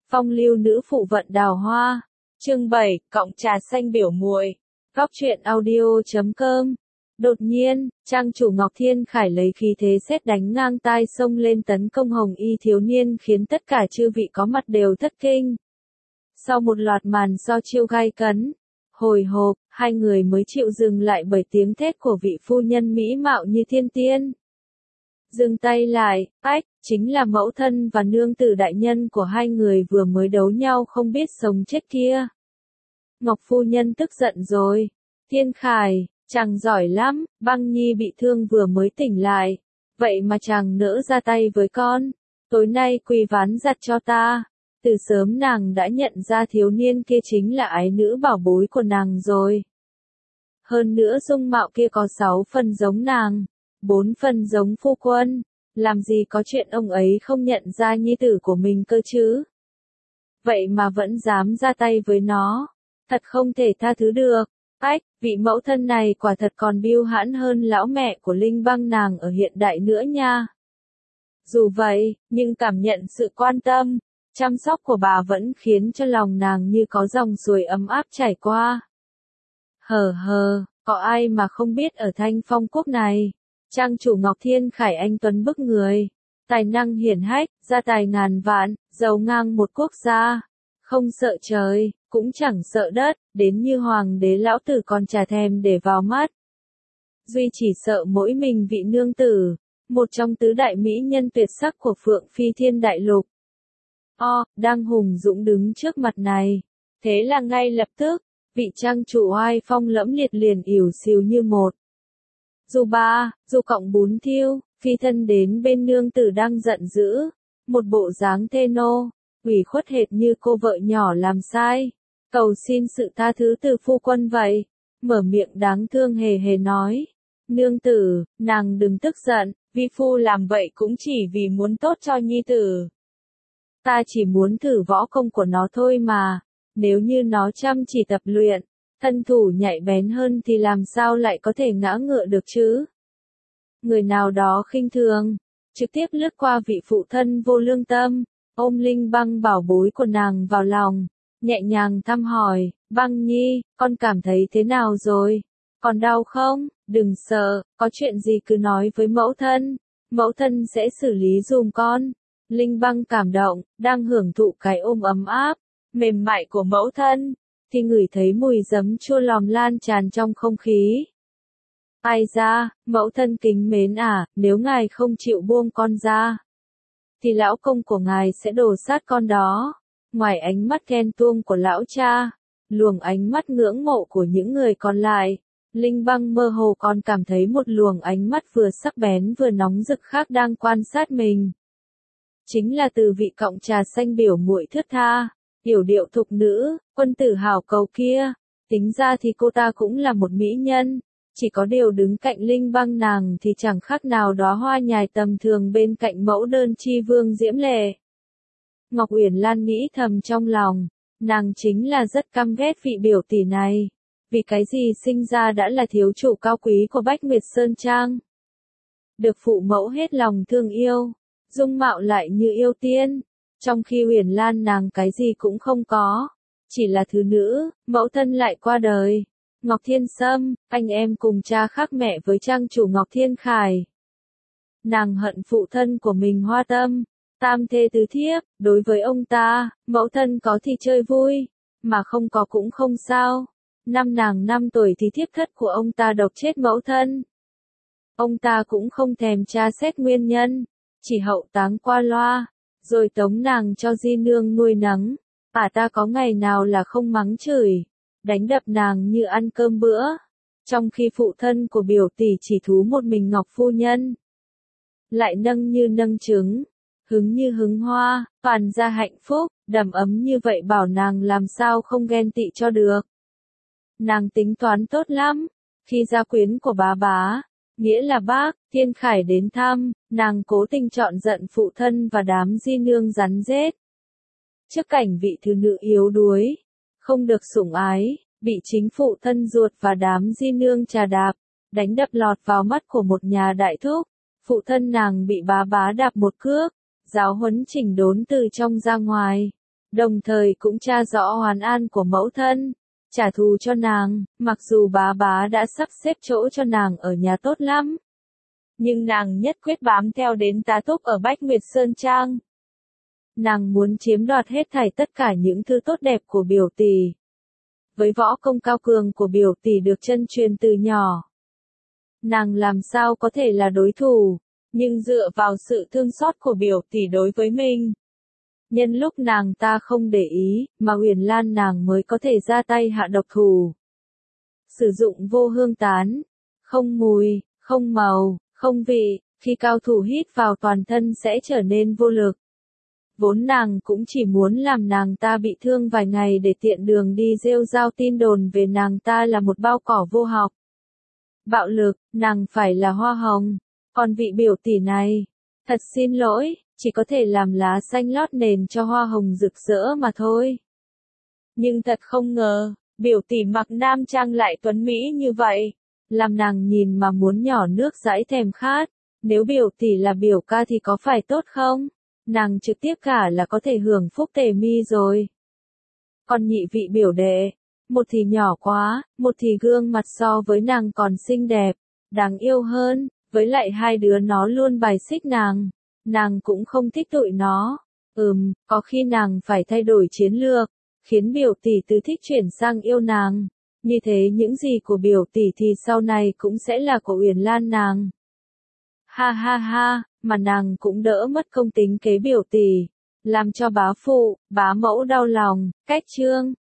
Phong lưu nữ phụ vận đào hoa. Chương 7, cọng trà xanh biểu muội. Góc truyện audio.com. Đột nhiên, trang chủ Ngọc Thiên Khải lấy khí thế sét đánh ngang tai xông lên tấn công Hồng Y thiếu niên khiến tất cả chư vị có mặt đều thất kinh. Sau một loạt màn do chiêu gai cấn, hồi hộp, hai người mới chịu dừng lại bởi tiếng thét của vị phu nhân mỹ mạo như thiên tiên. Dừng tay lại, ách, chính là mẫu thân và nương tử đại nhân của hai người vừa mới đấu nhau không biết sống chết kia. Ngọc phu nhân tức giận rồi. Thiên Khải, chàng giỏi lắm, Băng Nhi bị thương vừa mới tỉnh lại. Vậy mà chàng nỡ ra tay với con. Tối nay quỳ ván giặt cho ta. Từ sớm nàng đã nhận ra thiếu niên kia chính là ái nữ bảo bối của nàng rồi. Hơn nữa dung mạo kia có 6 phần giống nàng, 4 phần giống phu quân. Làm gì có chuyện ông ấy không nhận ra nhi tử của mình cơ chứ. Vậy mà vẫn dám ra tay với nó. Thật không thể tha thứ được. Ách, vị mẫu thân này quả thật còn biêu hãn hơn lão mẹ của Linh Băng nàng ở hiện đại nữa nha. Dù vậy, nhưng cảm nhận sự quan tâm, chăm sóc của bà vẫn khiến cho lòng nàng như có dòng suối ấm áp chảy qua. Có ai mà không biết ở Thanh Phong quốc này, trang chủ Ngọc Thiên Khải anh tuấn bức người, tài năng hiển hách, gia tài ngàn vạn, giàu ngang một quốc gia, không sợ trời, cũng chẳng sợ đất, đến như hoàng đế lão tử còn chả thèm để vào mắt. Duy chỉ sợ mỗi mình vị nương tử, một trong tứ đại mỹ nhân tuyệt sắc của Phượng Phi Thiên Đại Lục. Đang hùng dũng đứng trước mặt này. Thế là ngay lập tức, vị trang chủ oai phong lẫm liệt liền ỉu xìu như một. Dù cộng bún thiêu, phi thân đến bên nương tử đang giận dữ, một bộ dáng thê nô, ủy khuất hệt như cô vợ nhỏ làm sai, cầu xin sự tha thứ từ phu quân vậy, mở miệng đáng thương hề hề nói. Nương tử, nàng đừng tức giận, vi phu làm vậy cũng chỉ vì muốn tốt cho nhi tử. Ta chỉ muốn thử võ công của nó thôi mà, nếu như nó chăm chỉ tập luyện, thân thủ nhạy bén hơn thì làm sao lại có thể ngã ngựa được chứ? Người nào đó khinh thường, trực tiếp lướt qua vị phụ thân vô lương tâm, ôm Linh Băng bảo bối của nàng vào lòng, nhẹ nhàng thăm hỏi, Băng Nhi, con cảm thấy thế nào rồi? Còn đau không? Đừng sợ, có chuyện gì cứ nói với mẫu thân sẽ xử lý giùm con. Linh Băng cảm động, đang hưởng thụ cái ôm ấm áp, mềm mại của mẫu thân, thì ngửi thấy mùi giấm chua lòm lan tràn trong không khí. Ai ra, mẫu thân kính mến à, nếu ngài không chịu buông con ra, thì lão công của ngài sẽ đổ sát con đó. Ngoài ánh mắt ghen tuông của lão cha, luồng ánh mắt ngưỡng mộ của những người còn lại, Linh Băng mơ hồ còn cảm thấy một luồng ánh mắt vừa sắc bén vừa nóng rực khác đang quan sát mình. Chính là từ vị cọng trà xanh biểu muội thướt tha, yểu điệu thục nữ, quân tử hào cầu kia. Tính ra thì cô ta cũng là một mỹ nhân, chỉ có điều đứng cạnh Linh Băng nàng thì chẳng khác nào đóa hoa nhài tầm thường bên cạnh mẫu đơn chi vương diễm lệ. Ngọc Uyển Lan nghĩ thầm trong lòng, nàng chính là rất căm ghét vị biểu tỷ này, vì cái gì sinh ra đã là thiếu chủ cao quý của Bách Nguyệt Sơn Trang. Được phụ mẫu hết lòng thương yêu, dung mạo lại như yêu tiên, trong khi Uyển Lan nàng cái gì cũng không có, chỉ là thứ nữ, mẫu thân lại qua đời. Ngọc Thiên Sâm, anh em cùng cha khác mẹ với trang chủ Ngọc Thiên Khải. Nàng hận phụ thân của mình hoa tâm, tam thê tứ thiếp, đối với ông ta, mẫu thân có thì chơi vui, mà không có cũng không sao. Năm nàng 5 tuổi thì thiếp thất của ông ta độc chết mẫu thân. Ông ta cũng không thèm tra xét nguyên nhân, chỉ hậu táng qua loa, rồi tống nàng cho di nương nuôi nấng. Ta có ngày nào là không mắng chửi, đánh đập nàng như ăn cơm bữa, trong khi phụ thân của biểu tỷ chỉ thú một mình Ngọc phu nhân. Lại nâng như nâng trứng, hứng như hứng hoa, toàn ra hạnh phúc, đầm ấm như vậy bảo nàng làm sao không ghen tị cho được. Nàng tính toán tốt lắm, khi gia quyến của bá, nghĩa là bác, Thiên Khải đến thăm, nàng cố tình chọn giận phụ thân và đám di nương rắn rết. Trước cảnh vị thứ nữ yếu đuối, không được sủng ái, bị chính phụ thân ruột và đám di nương trà đạp, đánh đập lọt vào mắt của một nhà đại thúc, phụ thân nàng bị bá đạp một cước, giáo huấn chỉnh đốn từ trong ra ngoài, đồng thời cũng tra rõ oán an của mẫu thân, trả thù cho nàng, mặc dù bá đã sắp xếp chỗ cho nàng ở nhà tốt lắm. Nhưng nàng nhất quyết bám theo đến tá túc ở Bách Nguyệt Sơn Trang. Nàng muốn chiếm đoạt hết thảy tất cả những thứ tốt đẹp của biểu tỷ. Với võ công cao cường của biểu tỷ được chân truyền từ nhỏ, nàng làm sao có thể là đối thủ, nhưng dựa vào sự thương xót của biểu tỷ đối với mình. Nhân lúc nàng ta không để ý, mà Uyển Lan nàng mới có thể ra tay hạ độc thủ. Sử dụng vô hương tán, không mùi, không màu, không vị, khi cao thủ hít vào toàn thân sẽ trở nên vô lực. Vốn nàng cũng chỉ muốn làm nàng ta bị thương vài ngày để tiện đường đi rêu rao tin đồn về nàng ta là một bao cỏ vô học. Bạo lực, nàng phải là hoa hồng. Còn vị biểu tỷ này, thật xin lỗi, chỉ có thể làm lá xanh lót nền cho hoa hồng rực rỡ mà thôi. Nhưng thật không ngờ, biểu tỷ mặc nam trang lại tuấn mỹ như vậy, làm nàng nhìn mà muốn nhỏ nước dãi thèm khát. Nếu biểu tỷ là biểu ca thì có phải tốt không? Nàng trực tiếp cả là có thể hưởng phúc tề mi rồi. Còn nhị vị biểu đệ, một thì nhỏ quá, một thì gương mặt so với nàng còn xinh đẹp, đáng yêu hơn, với lại hai đứa nó luôn bài xích nàng cũng không thích tụi nó. Có khi nàng phải thay đổi chiến lược, khiến biểu tỷ từ thích chuyển sang yêu nàng. Như thế những gì của biểu tỷ thì sau này cũng sẽ là của Uyển Lan nàng. Ha ha ha, mà nàng cũng đỡ mất công tính kế biểu tỷ, làm cho bá phụ, bá mẫu đau lòng. Cách chương